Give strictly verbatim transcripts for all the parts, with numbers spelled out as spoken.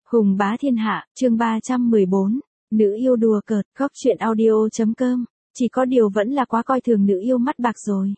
Hùng bá thiên hạ, chương ba trăm mười bốn, nữ yêu đùa cợt, góc chuyện audio.com, chỉ có điều vẫn là quá coi thường nữ yêu mắt bạc rồi.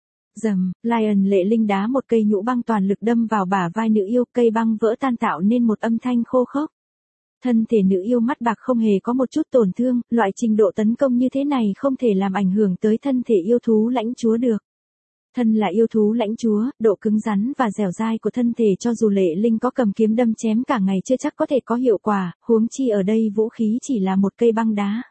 Dầm, Lion Lệ Linh đá một cây nhũ băng toàn lực đâm vào bả vai nữ yêu, cây băng vỡ tan tạo nên một âm thanh khô khốc. Thân thể nữ yêu mắt bạc không hề có một chút tổn thương, loại trình độ tấn công như thế này không thể làm ảnh hưởng tới thân thể yêu thú lãnh chúa được. Thân là yêu thú lãnh chúa, độ cứng rắn và dẻo dai của thân thể cho dù Lệ Linh có cầm kiếm đâm chém cả ngày chưa chắc có thể có hiệu quả, huống chi ở đây vũ khí chỉ là một cây băng đá.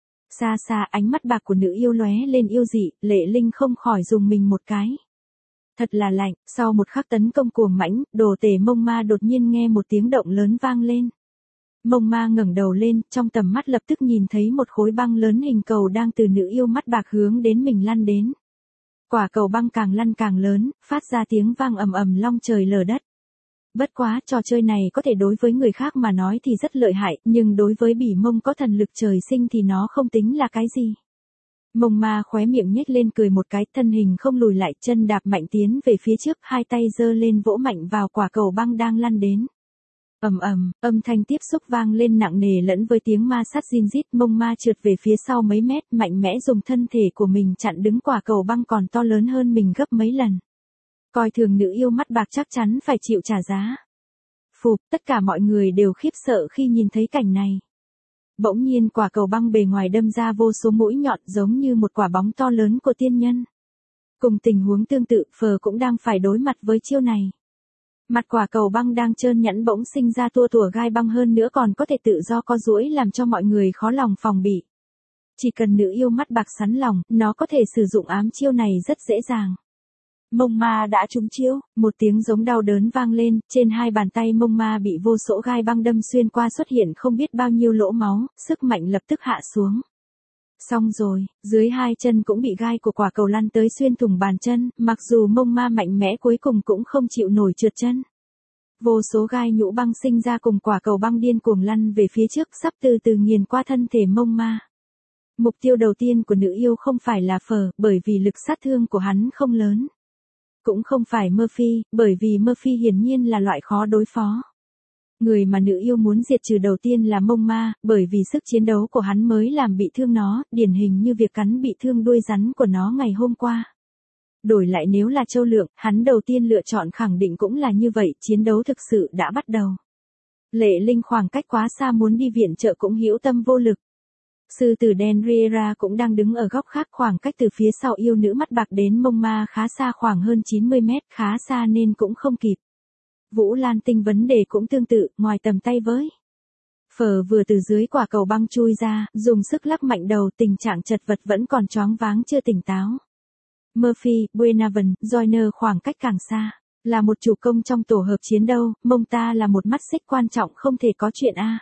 Xa xa ánh mắt bạc của nữ yêu lóe lên yêu dị, Lệ Linh không khỏi dùng mình một cái. Thật là lạnh, sau một khắc tấn công cuồng mãnh, đồ tể mông ma đột nhiên nghe một tiếng động lớn vang lên. Mông ma ngẩng đầu lên, trong tầm mắt lập tức nhìn thấy một khối băng lớn hình cầu đang từ nữ yêu mắt bạc hướng đến mình lăn đến. Quả cầu băng càng lăn càng lớn, phát ra tiếng vang ầm ầm long trời lở đất. Bất quá, trò chơi này có thể đối với người khác mà nói thì rất lợi hại, nhưng đối với bỉ mông có thần lực trời sinh thì nó không tính là cái gì. Mông ma khóe miệng nhếch lên cười một cái, thân hình không lùi lại, chân đạp mạnh tiến về phía trước, hai tay giơ lên vỗ mạnh vào quả cầu băng đang lăn đến. Ầm ầm, âm thanh tiếp xúc vang lên nặng nề lẫn với tiếng ma sát rin rít, mông ma trượt về phía sau mấy mét, mạnh mẽ dùng thân thể của mình chặn đứng quả cầu băng còn to lớn hơn mình gấp mấy lần. Coi thường nữ yêu mắt bạc chắc chắn phải chịu trả giá. Phụp, tất cả mọi người đều khiếp sợ khi nhìn thấy cảnh này. Bỗng nhiên quả cầu băng bề ngoài đâm ra vô số mũi nhọn giống như một quả bóng to lớn của tiên nhân. Cùng tình huống tương tự, Phờ cũng đang phải đối mặt với chiêu này. Mặt quả cầu băng đang trơn nhẵn bỗng sinh ra tua tủa gai băng hơn nữa còn có thể tự do co duỗi làm cho mọi người khó lòng phòng bị. Chỉ cần nữ yêu mắt bạc sắn lòng, nó có thể sử dụng ám chiêu này rất dễ dàng. Mông ma đã trúng chiêu, một tiếng giống đau đớn vang lên, trên hai bàn tay mông ma bị vô số gai băng đâm xuyên qua xuất hiện không biết bao nhiêu lỗ máu, sức mạnh lập tức hạ xuống. Xong rồi, dưới hai chân cũng bị gai của quả cầu lăn tới xuyên thủng bàn chân, mặc dù mông ma mạnh mẽ cuối cùng cũng không chịu nổi trượt chân. Vô số gai nhũ băng sinh ra cùng quả cầu băng điên cuồng lăn về phía trước sắp từ từ nghiền qua thân thể mông ma. Mục tiêu đầu tiên của nữ yêu không phải là Phờ, bởi vì lực sát thương của hắn không lớn. Cũng không phải Murphy, bởi vì Murphy hiển nhiên là loại khó đối phó. Người mà nữ yêu muốn diệt trừ đầu tiên là mông ma, bởi vì sức chiến đấu của hắn mới làm bị thương nó, điển hình như việc cắn bị thương đuôi rắn của nó ngày hôm qua. Đổi lại nếu là Châu Lượng, hắn đầu tiên lựa chọn khẳng định cũng là như vậy, chiến đấu thực sự đã bắt đầu. Lệ Linh khoảng cách quá xa muốn đi viện trợ cũng hữu tâm vô lực. Sư tử đen Riera cũng đang đứng ở góc khác, khoảng cách từ phía sau yêu nữ mắt bạc đến mông ma khá xa, khoảng hơn chín mươi mét, khá xa nên cũng không kịp. Vũ Lan Tinh vấn đề cũng tương tự, ngoài tầm tay với. Phờ vừa từ dưới quả cầu băng chui ra, dùng sức lắc mạnh đầu, tình trạng chật vật vẫn còn choáng váng chưa tỉnh táo. Murphy, Buenaven, Joyner khoảng cách càng xa, là một chủ công trong tổ hợp chiến đâu, mông ta là một mắt xích quan trọng không thể có chuyện a.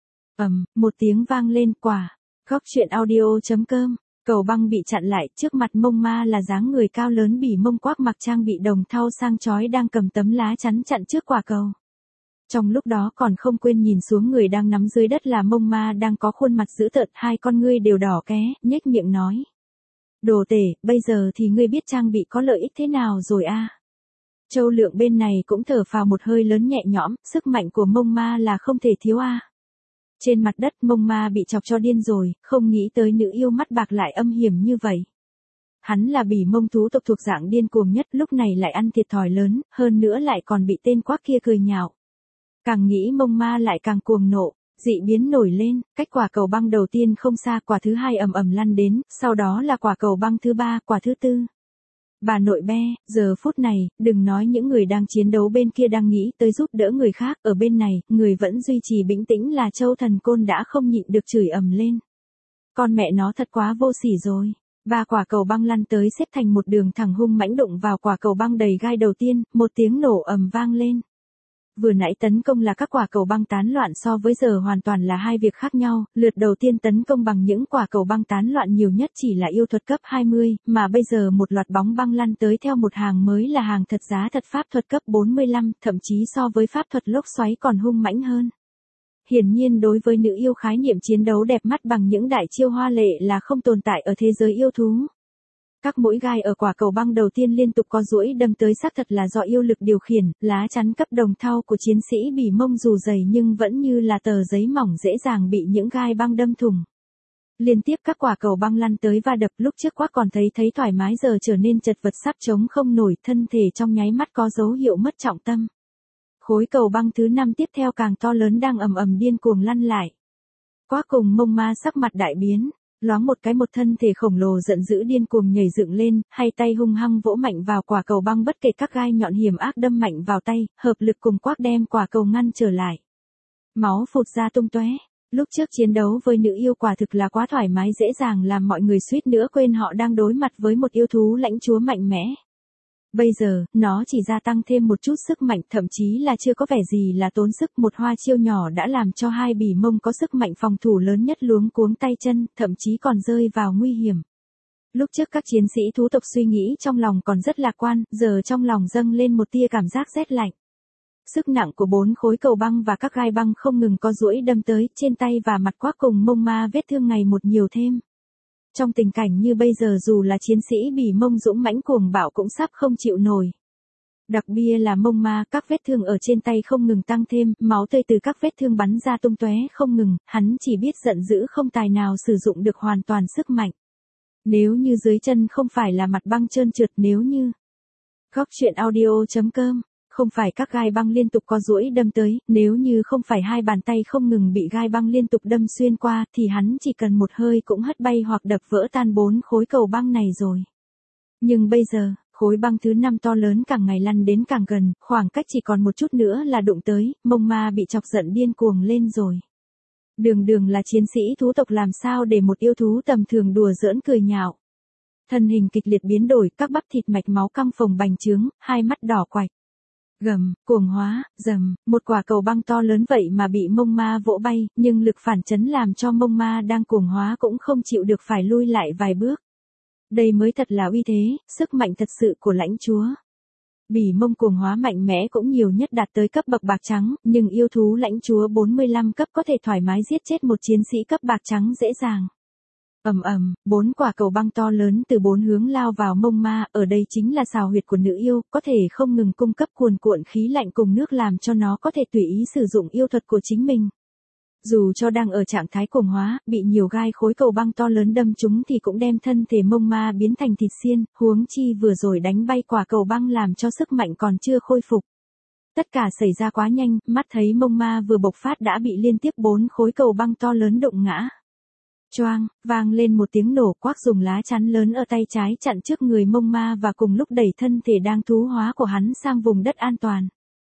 Ầm, một tiếng vang lên, quả. Góc chuyện audio.com, cầu băng bị chặn lại, trước mặt mông ma là dáng người cao lớn bỉ mông quác mặc trang bị đồng thau sang chói đang cầm tấm lá chắn chặn trước quả cầu. Trong lúc đó còn không quên nhìn xuống người đang nắm dưới đất là mông ma đang có khuôn mặt dữ tợn, hai con ngươi đều đỏ ké, nhếch miệng nói. Đồ tể, bây giờ thì ngươi biết trang bị có lợi ích thế nào rồi a? Châu Lượng bên này cũng thở phào một hơi lớn nhẹ nhõm, sức mạnh của mông ma là không thể thiếu a. Trên mặt đất mông ma bị chọc cho điên rồi, không nghĩ tới nữ yêu mắt bạc lại âm hiểm như vậy. Hắn là bỉ mông thú tộc thuộc dạng điên cuồng nhất, lúc này lại ăn thiệt thòi lớn, hơn nữa lại còn bị tên quác kia cười nhạo. Càng nghĩ mông ma lại càng cuồng nộ, dị biến nổi lên, cách quả cầu băng đầu tiên không xa, quả thứ hai ầm ầm lăn đến, sau đó là quả cầu băng thứ ba, quả thứ tư. Bà nội be, giờ phút này, đừng nói những người đang chiến đấu bên kia đang nghĩ tới giúp đỡ người khác, ở bên này, người vẫn duy trì bình tĩnh là Châu Thần Côn đã không nhịn được chửi ầm lên. Con mẹ nó thật quá vô sỉ rồi. Ba quả cầu băng lăn tới xếp thành một đường thẳng hung mãnh đụng vào quả cầu băng đầy gai đầu tiên, một tiếng nổ ầm vang lên. Vừa nãy tấn công là các quả cầu băng tán loạn, so với giờ hoàn toàn là hai việc khác nhau, lượt đầu tiên tấn công bằng những quả cầu băng tán loạn nhiều nhất chỉ là yêu thuật cấp hai mươi, mà bây giờ một loạt bóng băng lăn tới theo một hàng mới là hàng thật giá thật pháp thuật cấp bốn mươi lăm, thậm chí so với pháp thuật lốc xoáy còn hung mãnh hơn. Hiển nhiên đối với nữ yêu khái niệm chiến đấu đẹp mắt bằng những đại chiêu hoa lệ là không tồn tại ở thế giới yêu thú. Các mũi gai ở quả cầu băng đầu tiên liên tục có duỗi đâm tới xác thật là do yêu lực điều khiển, lá chắn cấp đồng thau của chiến sĩ bỉ mông dù dày nhưng vẫn như là tờ giấy mỏng dễ dàng bị những gai băng đâm thủng. Liên tiếp các quả cầu băng lăn tới và đập, lúc trước Quác còn thấy thấy thoải mái giờ trở nên chật vật sắp chống không nổi, thân thể trong nháy mắt có dấu hiệu mất trọng tâm. Khối cầu băng thứ năm tiếp theo càng to lớn đang ầm ầm điên cuồng lăn lại. Quác cùng Mông Ma sắc mặt đại biến, loáng một cái một thân thể khổng lồ giận dữ điên cuồng nhảy dựng lên, hai tay hung hăng vỗ mạnh vào quả cầu băng bất kể các gai nhọn hiểm ác đâm mạnh vào tay, hợp lực cùng Quác đem quả cầu ngăn trở lại. Máu phụt ra tung tóe. Lúc trước chiến đấu với nữ yêu quả thực là quá thoải mái dễ dàng làm mọi người suýt nữa quên họ đang đối mặt với một yêu thú lãnh chúa mạnh mẽ. Bây giờ, nó chỉ gia tăng thêm một chút sức mạnh, thậm chí là chưa có vẻ gì là tốn sức, một hoa chiêu nhỏ đã làm cho hai bỉ mông có sức mạnh phòng thủ lớn nhất luống cuống tay chân, thậm chí còn rơi vào nguy hiểm. Lúc trước các chiến sĩ thú tộc suy nghĩ trong lòng còn rất lạc quan, giờ trong lòng dâng lên một tia cảm giác rét lạnh. Sức nặng của bốn khối cầu băng và các gai băng không ngừng có duỗi đâm tới, trên tay và mặt Quác cùng Mông Ma vết thương ngày một nhiều thêm. Trong tình cảnh như bây giờ dù là chiến sĩ bỉ mông dũng mãnh cuồng bạo cũng sắp không chịu nổi. Đặc biệt là Mông Ma, các vết thương ở trên tay không ngừng tăng thêm, máu tươi từ các vết thương bắn ra tung tóe không ngừng, hắn chỉ biết giận dữ không tài nào sử dụng được hoàn toàn sức mạnh. Nếu như dưới chân không phải là mặt băng trơn trượt, nếu như Góc truyện audio chấm com không phải các gai băng liên tục có duỗi đâm tới, nếu như không phải hai bàn tay không ngừng bị gai băng liên tục đâm xuyên qua thì hắn chỉ cần một hơi cũng hất bay hoặc đập vỡ tan bốn khối cầu băng này rồi. Nhưng bây giờ, khối băng thứ năm to lớn càng ngày lăn đến càng gần, khoảng cách chỉ còn một chút nữa là đụng tới, Mông Ma bị chọc giận điên cuồng lên rồi. Đường đường là chiến sĩ thú tộc làm sao để một yêu thú tầm thường đùa giỡn cười nhạo. Thân hình kịch liệt biến đổi, các bắp thịt mạch máu căng phồng bành trướng, hai mắt đỏ quạch. Gầm, cuồng hóa, dầm, một quả cầu băng to lớn vậy mà bị Mông Ma vỗ bay, nhưng lực phản chấn làm cho Mông Ma đang cuồng hóa cũng không chịu được phải lui lại vài bước. Đây mới thật là uy thế, sức mạnh thật sự của lãnh chúa. Bỉ mông cuồng hóa mạnh mẽ cũng nhiều nhất đạt tới cấp bậc bạc trắng, nhưng yêu thú lãnh chúa bốn mươi lăm cấp có thể thoải mái giết chết một chiến sĩ cấp bạc trắng dễ dàng. Ầm ầm, bốn quả cầu băng to lớn từ bốn hướng lao vào Mông Ma, ở đây chính là xào huyệt của nữ yêu, có thể không ngừng cung cấp cuồn cuộn khí lạnh cùng nước làm cho nó có thể tùy ý sử dụng yêu thuật của chính mình. Dù cho đang ở trạng thái cuồng hóa, bị nhiều gai khối cầu băng to lớn đâm trúng thì cũng đem thân thể Mông Ma biến thành thịt xiên, huống chi vừa rồi đánh bay quả cầu băng làm cho sức mạnh còn chưa khôi phục. Tất cả xảy ra quá nhanh, mắt thấy Mông Ma vừa bộc phát đã bị liên tiếp bốn khối cầu băng to lớn đụng ngã. Choang, vang lên một tiếng nổ, Quác dùng lá chắn lớn ở tay trái chặn trước người Mông Ma và cùng lúc đẩy thân thể đang thú hóa của hắn sang vùng đất an toàn.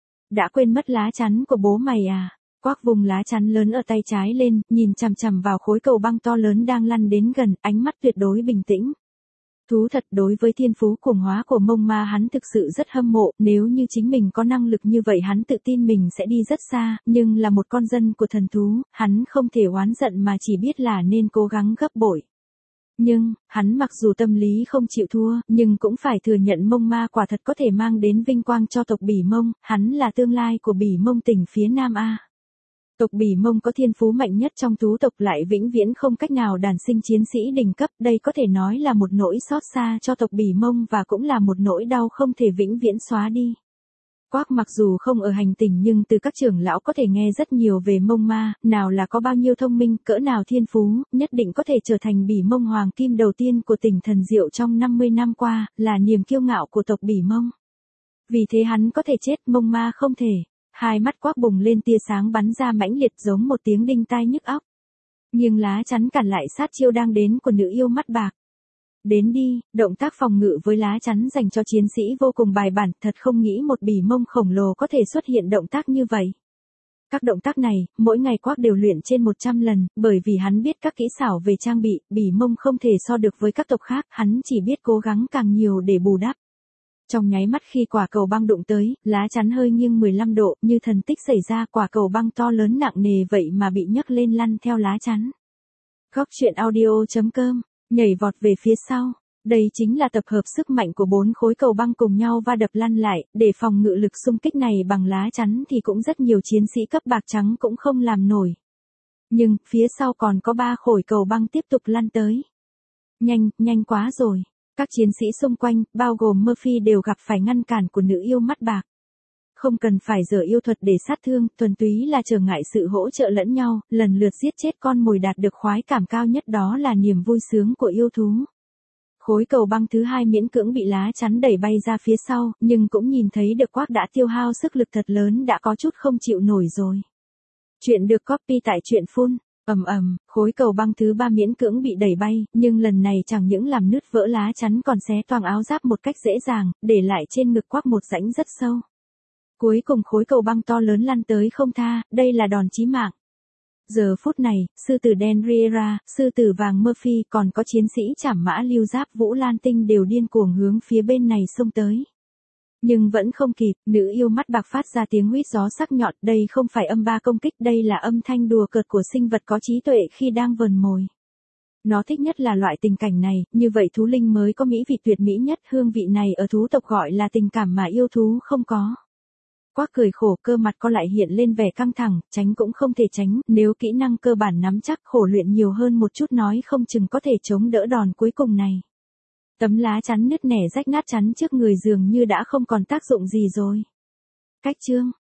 Đã quên mất lá chắn của bố mày à? Quác vùng lá chắn lớn ở tay trái lên, nhìn chằm chằm vào khối cầu băng to lớn đang lăn đến gần, ánh mắt tuyệt đối bình tĩnh. Thú thật, đối với thiên phú cuồng hóa của Mông Ma hắn thực sự rất hâm mộ, nếu như chính mình có năng lực như vậy hắn tự tin mình sẽ đi rất xa, nhưng là một con dân của thần thú, hắn không thể oán giận mà chỉ biết là nên cố gắng gấp bội. Nhưng, hắn mặc dù tâm lý không chịu thua, nhưng cũng phải thừa nhận Mông Ma quả thật có thể mang đến vinh quang cho tộc Bỉ Mông, hắn là tương lai của Bỉ Mông tỉnh phía Nam A. Tộc Bỉ Mông có thiên phú mạnh nhất trong thú tộc lại vĩnh viễn không cách nào đản sinh chiến sĩ đỉnh cấp, đây có thể nói là một nỗi xót xa cho tộc Bỉ Mông và cũng là một nỗi đau không thể vĩnh viễn xóa đi. Quác mặc dù không ở hành tinh nhưng từ các trưởng lão có thể nghe rất nhiều về Mông Ma, nào là có bao nhiêu thông minh, cỡ nào thiên phú, nhất định có thể trở thành Bỉ Mông hoàng kim đầu tiên của tỉnh Thần Diệu trong năm mươi năm qua, là niềm kiêu ngạo của tộc Bỉ Mông. Vì thế hắn có thể chết, Mông Ma không thể. Hai mắt Quác bùng lên tia sáng bắn ra mãnh liệt giống một tiếng đinh tai nhức óc. Nhưng lá chắn cản lại sát chiêu đang đến của nữ yêu mắt bạc. Đến đi, động tác phòng ngự với lá chắn dành cho chiến sĩ vô cùng bài bản, thật không nghĩ một Bỉ Mông khổng lồ có thể xuất hiện động tác như vậy. Các động tác này, mỗi ngày Quác đều luyện trên một trăm lần, bởi vì hắn biết các kỹ xảo về trang bị, Bỉ Mông không thể so được với các tộc khác, hắn chỉ biết cố gắng càng nhiều để bù đắp. Trong nháy mắt khi quả cầu băng đụng tới, lá chắn hơi nghiêng mười lăm độ, như thần tích xảy ra, quả cầu băng to lớn nặng nề vậy mà bị nhấc lên lăn theo lá chắn. Góc truyện audio chấm com, nhảy vọt về phía sau. Đây chính là tập hợp sức mạnh của bốn khối cầu băng cùng nhau va đập lăn lại, để phòng ngự lực xung kích này bằng lá chắn thì cũng rất nhiều chiến sĩ cấp bạc trắng cũng không làm nổi. Nhưng, phía sau còn có ba khối cầu băng tiếp tục lăn tới. Nhanh, nhanh quá rồi. Các chiến sĩ xung quanh, bao gồm Murphy đều gặp phải ngăn cản của nữ yêu mắt bạc. Không cần phải giở yêu thuật để sát thương, thuần túy là trở ngại sự hỗ trợ lẫn nhau, lần lượt giết chết con mồi đạt được khoái cảm cao nhất, đó là niềm vui sướng của yêu thú. Khối cầu băng thứ hai miễn cưỡng bị lá chắn đẩy bay ra phía sau, nhưng cũng nhìn thấy được Quark đã tiêu hao sức lực thật lớn, đã có chút không chịu nổi rồi. Chuyện được copy tại truyện phun. Ầm ầm, khối cầu băng thứ ba miễn cưỡng bị đẩy bay, nhưng lần này chẳng những làm nứt vỡ lá chắn còn xé toang áo giáp một cách dễ dàng, để lại trên ngực Quark một rãnh rất sâu. Cuối cùng khối cầu băng to lớn lăn tới không tha, đây là đòn chí mạng. Giờ phút này, sư tử đen Riera, sư tử vàng Murphy còn có chiến sĩ trảm mã lưu giáp Vũ Lan Tinh đều điên cuồng hướng phía bên này xông tới. Nhưng vẫn không kịp, nữ yêu mắt bạc phát ra tiếng huýt gió sắc nhọn, đây không phải âm ba công kích, đây là âm thanh đùa cợt của sinh vật có trí tuệ khi đang vờn mồi. Nó thích nhất là loại tình cảnh này, như vậy thú linh mới có mỹ vị tuyệt mỹ nhất, hương vị này ở thú tộc gọi là tình cảm mà yêu thú không có. Quark cười khổ, cơ mặt co lại hiện lên vẻ căng thẳng, tránh cũng không thể tránh, nếu kỹ năng cơ bản nắm chắc, khổ luyện nhiều hơn một chút nói không chừng có thể chống đỡ đòn cuối cùng này. Tấm lá chắn nứt nẻ rách nát chắn trước người dường như đã không còn tác dụng gì rồi. Cách chương